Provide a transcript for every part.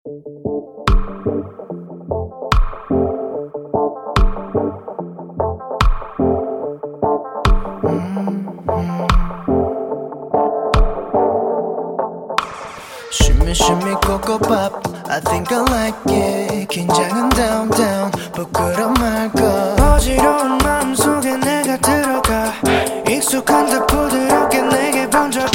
Shimmy shimmy cocoa pop I think I like it 긴장은 down down 부끄러 말고 어지러운 마음속에 내가 들어가 익숙한 듯 부드럽게 내게 번져가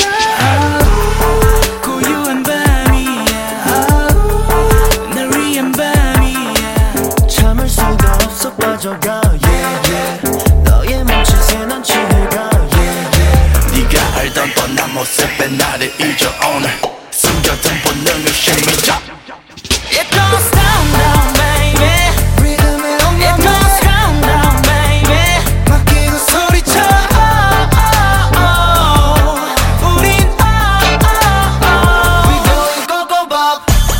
고요한 밤이야 날 위한 밤이야 참을 수가 없어 빠져가 yeah yeah 너의 멈칫에 난 취해가 yeah yeah 네가 알던 뻔한 모습에 나를 잊어 오늘 숨겨둔 본능을 심리자 It goes down down baby Rhythm에 It goes down down baby 맡기고 소리쳐 우린 We going go go pop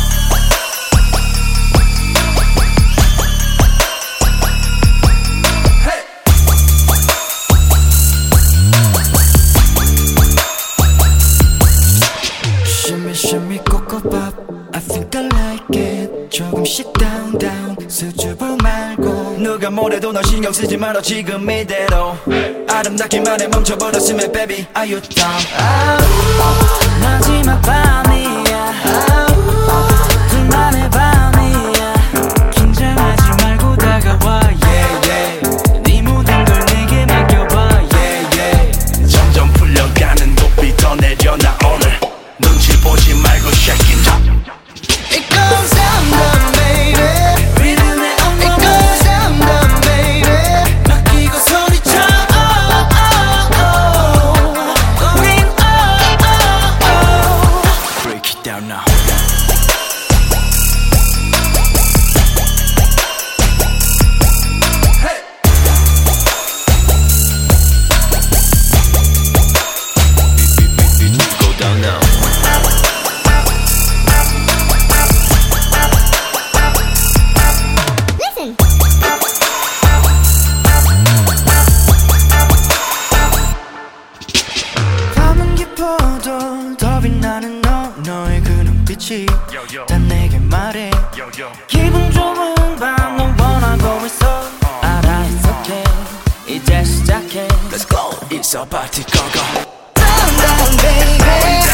Hey Shimmy shimmy cocoa pop I think I like it 조금씩 down down 수줍어 말고 누가 뭐래도 너 신경 쓰지 말아 지금 이대로 아름답기만 해 멈춰버렸으면 baby Are you down 마지막 밤이야 둘만의 밤이야 긴장하지 말고 다가와 yeah yeah 네 모든 걸 내게 맡겨봐 yeah yeah 점점 풀려가는 높이 더 내려놔 오늘 눈치 보지 말고 shake it up It goes down down baby Rhythm에 It goes down down baby 맡기고 소리쳐 우린 Break it down now Hey Go down now 밤은 깊어도 더 빛나는 너의 그 눈빛이 다 내게 말해 기분 좋은 밤 넌 원하고 있어 알아 it's okay 이제 시작해 Let's go It's a party go go Down down baby